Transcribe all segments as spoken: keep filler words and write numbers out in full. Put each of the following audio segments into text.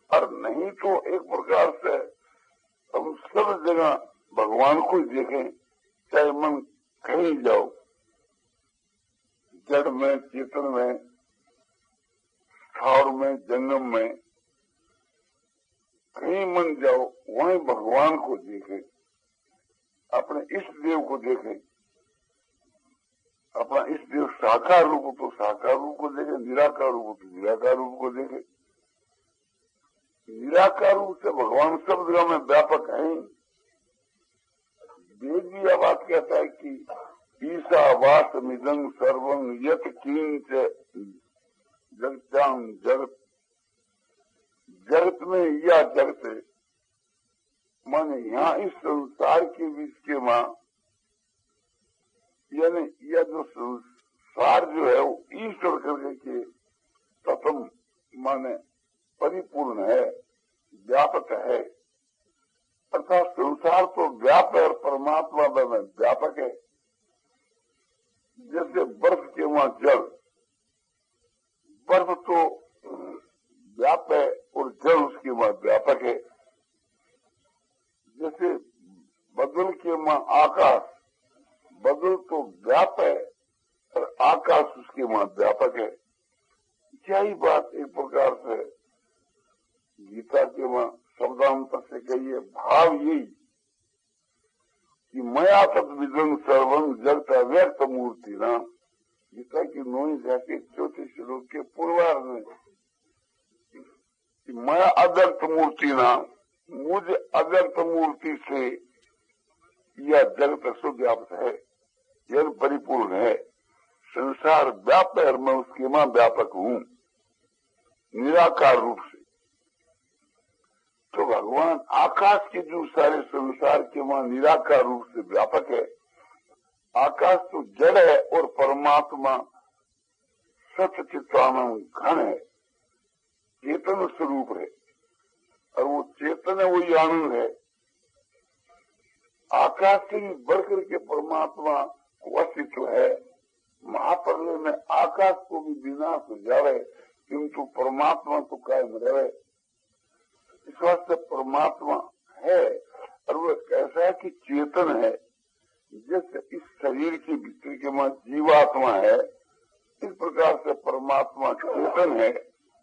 और नहीं तो एक प्रकार से हम सब जगह भगवान को ही देखें, चाहे मन कहीं जाओ, जड़ में, चेतन में, स्थावर में, जंगम में, कहीं मन जाओ वहीं भगवान को देखें, अपने इष्ट देव को देखें, अपना इष्ट देव साकार रूप हो तो साकार रूप को देखें, निराकार रूप हो तो निराकार रूप को देखें। निराकार रूप से भगवान सब जगह में व्यापक है। वेद भी यह बात कहता है कि ईसा वास मिदंग सर्वं यत किंच जगतां जगत, जगत में या जगत माने यहाँ इस संसार के बीच के माँ, यानी यह जो संसार जो है वो ईश्वर करके के प्रथम माने परिपूर्ण है, व्यापक है। अर्थात संसार तो व्याप है और परमात्मा में व्यापक है। जैसे बर्फ के वहां जल, बर्फ तो व्याप है और जल उसके वहां व्यापक है। जैसे बदल के वहां आकाश, बदल तो व्याप है और आकाश उसके वहां व्यापक है। यही बात एक प्रकार से गीता के वहां शब्दांतर से कहिए, भाव यही कि मया तद विदं सर्वं जगत अव्यक्त मूर्ति ना। गीता की नौवीं जाके चौथे श्लोक के पूर्वार्ध में कि मैं अव्यक्त मूर्ति ना, मुझ अव्यक्त मूर्ति से यह जगत सुव्याप्त है, यह परिपूर्ण है। संसार व्याप्त है और मैं उसके मां व्यापक हूँ निराकार रूप से। तो भगवान आकाश के जो सारे संसार के वहां निराकार रूप से व्यापक है। आकाश तो जड़ है और परमात्मा सच्चिदानंद घन है, चेतन स्वरूप है और वो चेतन है, वही आनंद है। आकाश से भी बढ़कर के परमात्मा को अस्तित्व है। महाप्रलय में आकाश को भी विनाश हो जावे किंतु परमात्मा तो कायम रहे। इस वास्ते परमात्मा है और वह कैसा है कि चेतन है। जैसे इस शरीर के भीतर के वहां जीवात्मा है, इस प्रकार से परमात्मा चेतन है।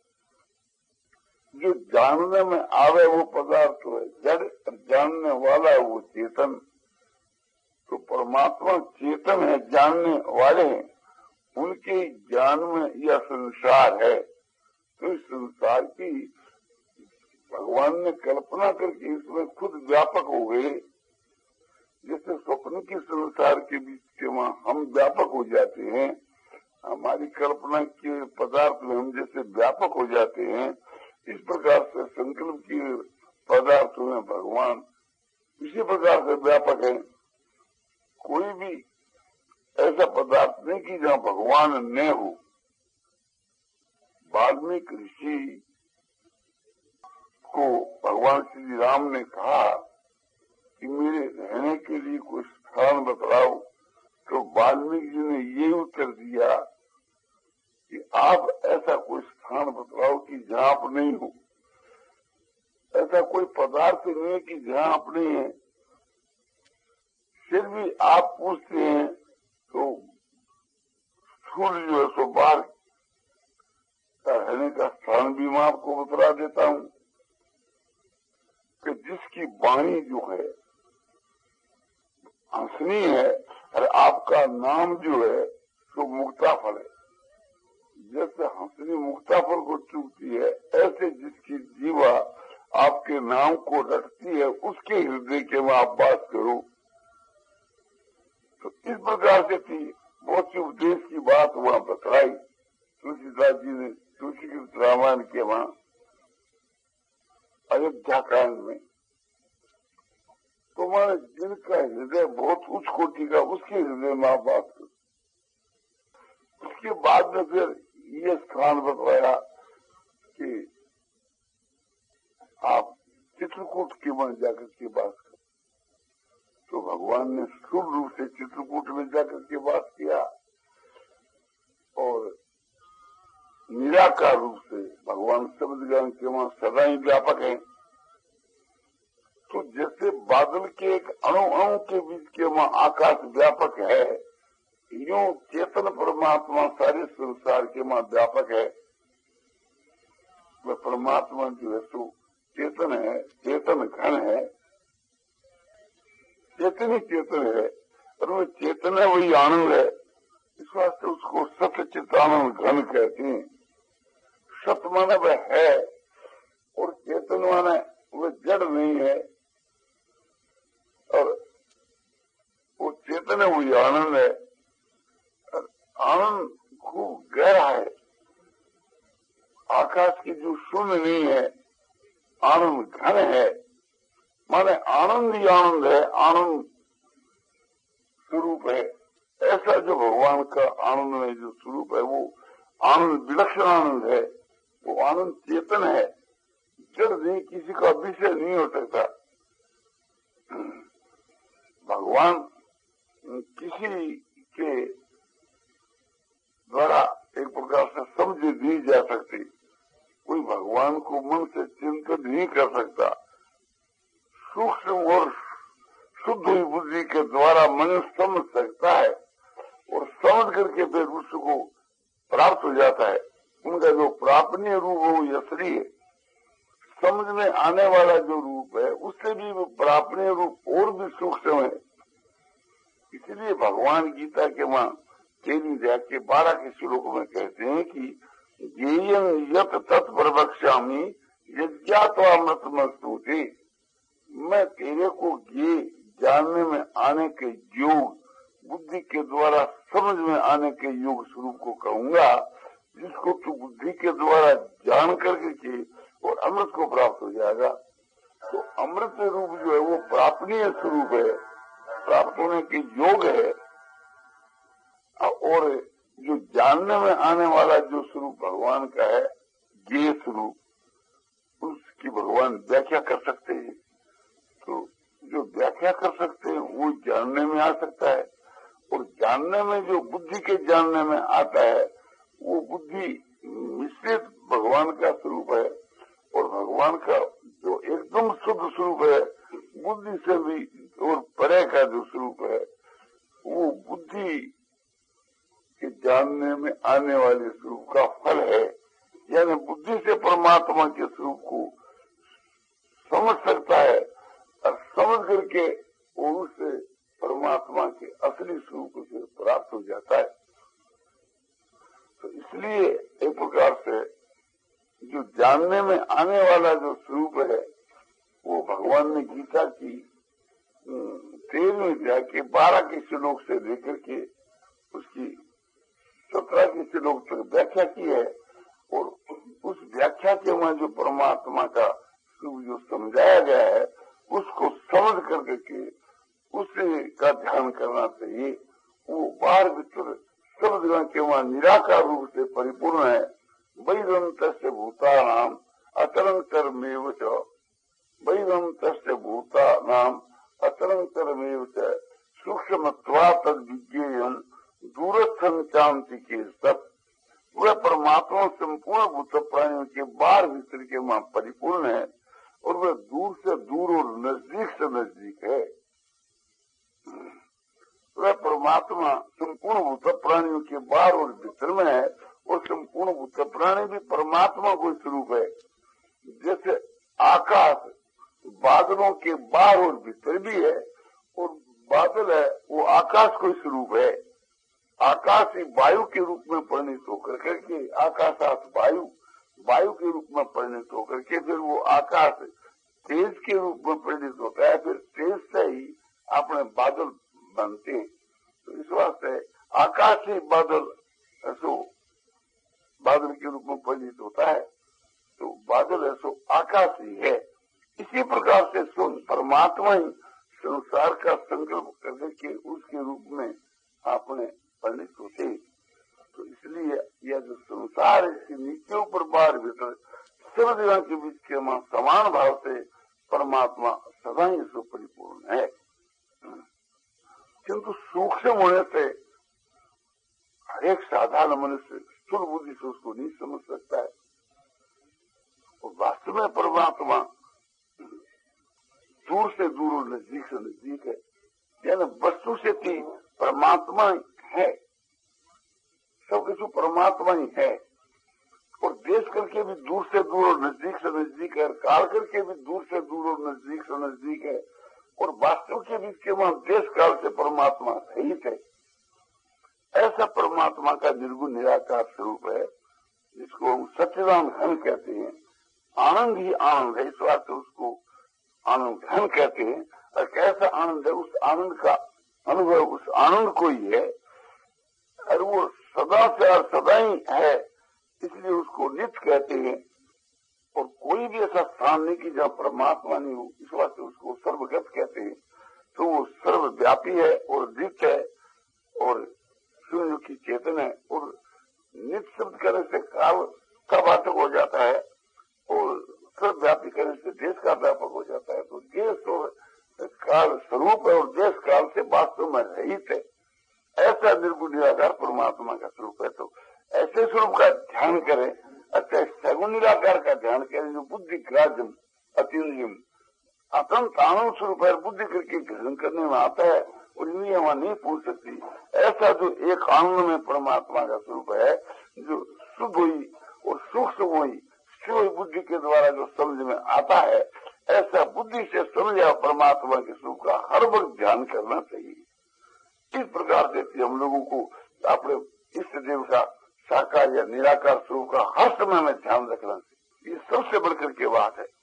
जो जानने में आवे वो पदार्थ है जड़ और जानने वाला है वो चेतन। तो परमात्मा चेतन है, जानने वाले हैं, उनके ज्ञान में यह संसार है। तो इस संसार की भगवान ने कल्पना करके इसमें खुद व्यापक हो गए। जैसे स्वप्न के संसार के बीच के वहां हम व्यापक हो जाते हैं, हमारी कल्पना के पदार्थ में हम जैसे व्यापक हो जाते हैं, इस प्रकार से संकल्प के पदार्थ में भगवान इसी प्रकार से व्यापक है। कोई भी ऐसा पदार्थ नहीं कि जहाँ भगवान न हो। वाल्मीकि ऋषि को भगवान श्री राम ने कहा कि मेरे रहने के लिए कोई स्थान बतलाओ, तो वाल्मीकि जी ने ये उत्तर दिया कि आप ऐसा कोई स्थान बतलाओ कि जहाँ आप नहीं हो। ऐसा कोई पदार्थ नहीं है कि जहाँ आप नहीं है। फिर भी आप पूछते हैं तो स्थूल जो है सो बाहर का रहने का स्थान भी मैं आपको बतला देता हूँ कि जिसकी वाणी जो है हंसनी है और आपका नाम जो है तो मुक्ताफल है। जैसे हंसनी मुक्ताफल को चूकती है, ऐसे जिसकी जीवा आपके नाम को रखती है उसके हृदय के में आप बात करो। तो इस प्रकार से थी बहुत सी उपदेश की बात वहां बताई तुलसीदास जी ने तुलसी के रामायण के वहां अयोध्या कांड में। तो माने जिनका हृदय बहुत उच्च कोटि का उसके हृदय में आप बात करो। उसके बाद में फिर ये स्थान बताया कि आप चित्रकूट के वहां जाकर के बात करो। तो भगवान ने स्थूल रूप से चित्रकूट में जाकर के बात किया और निराकार रूप से भगवान शब्द ज्ञान के वहां सदा ही व्यापक है। तो जैसे बादल के एक अणु अणु के बीच के वहां आकाश व्यापक है, यूं चेतन परमात्मा सारे संसार के वहां व्यापक है। वह परमात्मा जो है सो चेतन है, चेतन घन है, चेतन ही चेतन है, और वो चेतन है वही आनंद है। इस वास्ते उसको सत चितानंद घन कहते हैं। सत माने वह है, और चेतन माने वह जड़ नहीं है, और वो चेतन है वही आनंद है। आनंद खूब गहरा है, आकाश की जो शून्य नहीं है, आनंद घन है, माने आनंद ही आनंद है, आनंद स्वरूप है। ऐसा जो भगवान का आनंद में जो स्वरूप है वो आनंद विलक्षण आनंद है, वो आनंद चेतन है, जड़ नहीं, किसी का विषय नहीं हो सकता। भगवान किसी के द्वारा एक प्रकार से समझ दी जा सकती, कोई भगवान को मन से चिंतन नहीं कर सकता। सूक्ष्म और शुद्ध हुई बुद्धि के द्वारा मन समझ सकता है, और समझ करके फिर उसको प्राप्त हो जाता है। उनका जो प्रापणीय रूप है वो असली है। समझ में आने वाला जो रूप है उससे भी वो प्रापणीय रूप और भी सूक्ष्म है। इसलिए भगवान गीता के वहां तेरहवीं अध्याय के बारह के श्लोक में कहते हैं कि ज्ञेयं यत् तत् प्रवक्ष्यामि यज्ञात्वामृतमस्तुते। मैं तेरे को ये जानने में आने के योग, बुद्धि के द्वारा समझ में आने के योग स्वरूप को कहूंगा, जिसको तू बुद्धि के द्वारा जान करके के और अमृत को प्राप्त हो जाएगा। तो अमृत रूप जो है वो प्रापणीय स्वरूप है, प्राप्त होने के योग है। और जो जानने में आने वाला जो स्वरूप भगवान का है, ये स्वरूप, उसकी भगवान व्याख्या कर सकते हैं। तो जो व्याख्या कर सकते हैं वो जानने में आ सकता है, और जानने में जो बुद्धि के जानने में आता है वो बुद्धि मिश्रित भगवान का स्वरूप है। और भगवान का जो एकदम शुद्ध स्वरूप है, बुद्धि से भी और परे का जो स्वरूप है, वो बुद्धि के जानने में आने वाले स्वरूप का फल है। यानी बुद्धि से परमात्मा के स्वरूप को समझ सकता है, और समझ करके उससे परमात्मा के असली स्वरूप से प्राप्त हो जाता है। तो इसलिए एक प्रकार से जो जानने में आने वाला जो स्वरूप है वो भगवान ने गीता की तेरहवीं अध्याय के बारह के श्लोक से लेकर के उसकी सत्रह के श्लोक तक व्याख्या की है। और उस व्याख्या के वहां जो परमात्मा का स्वरूप जो समझाया गया है उसको समझ करके के उसी का ध्यान करना चाहिए। वो बाहर भीतर शब्द के वहां निराकार रूप से परिपूर्ण है। वैदंत से भूता नाम अतरंतर में वैदंत भूता नाम अतरंतर में सूक्ष्मत्वा तद विज्ञेयम दूरस्थांति के सब। वह परमात्मा संपूर्ण भूत प्राणियों के बाहर भीतर के वहां परिपूर्ण है, और वह दूर से दूर और नजदीक से नजदीक है। वह परमात्मा संपूर्ण भूत प्राणियों के बाहर और भीतर में है, और संपूर्ण भूत प्राणी भी परमात्मा को स्वरूप है। जैसे आकाश बादलों के बाहर और भीतर भी है, और बादल है वो आकाश को स्वरूप है। आकाश ही वायु के रूप में परिणित होकर करके आकाशात वायु, वायु के रूप में परिणित होकर के फिर वो आकाश तेज के रूप में परिणित होता है, फिर तेज से ही अपने बादल बनते हैं। तो इस वास्ते आकाश ही बादल ऐसो बादल के रूप में परिणित होता है। तो बादल ऐसो आकाश ही है। इसी प्रकार से परमात्मा ही संसार का संकल्प करके उसके रूप में आपने परिणित होते। तो इसलिए यह जो संसार इसके नीचे ऊपर बाहर भीतर सब जगह के बीच के समान भाव से परमात्मा सदा ही सो परिपूर्ण है। किंतु सूक्ष्म होने से हर एक साधारण मनुष्य स्थूल बुद्धि से उसको नहीं समझ सकता है। वास्तव में परमात्मा दूर से दूर और नजदीक से नजदीक है, यानी वस्तु से थी परमात्मा है, सब कुछ परमात्मा ही है। और देश करके भी दूर से दूर और नजदीक से नजदीक है, काल करके भी दूर से दूर और नजदीक से नजदीक है, और वास्तव के बीच के वहां देश काल से परमात्मा सहित है। ऐसा परमात्मा का निर्गुण निराकार स्वरूप है, जिसको हम सच्चिदानंद घन कहते हैं। आनंद ही आनंद है, इस बात से उसको आनंद घन कहते हैं। और कैसा आनंद है, उस आनंद का अनुभव उस आनंद को ही है, और वो सदा से और सदा ही है, इसलिए उसको नित्य कहते हैं। और कोई भी ऐसा स्थान नहीं कि जहाँ परमात्मा नहीं हो, इस वास्ते उसको सर्वगत कहते हैं। तो वो सर्वव्यापी है और नित्य है और शून्य की चेतन है। और नित्य शब्द करने से काल का वाचक हो जाता है और सर्वव्यापी करने से देश का व्यापक हो जाता है। तो देश और काल स्वरूप है और देश काल से वास्तव में रहित है। ऐसा निर्गुण निराकार परमात्मा का स्वरूप है। तो ऐसे स्वरूप का ध्यान करें, अच्छा सगुण निराकार का ध्यान करें, जो बुद्धि ग्राह्यम अतीन्द्रियम अत्यंत आनंद स्वरूप है, बुद्धि करके ग्रहण करने में आता है और इंद्रियां वहां नहीं पूछ सकती। ऐसा जो एक आनंद में परमात्मा का स्वरूप है, जो शुद्ध हुई और सूक्ष्म हुई शिव बुद्धि के द्वारा जो समझ में आता है, ऐसा बुद्धि से समझा परमात्मा के स्वरूप का हर वक्त ध्यान करना चाहिए। इस प्रकार से हम लोगों को अपने इष्ट देव का साकार या निराकार स्वरूप का हर समय में ध्यान रखना चाहिए। ये सबसे बढ़कर के बात है।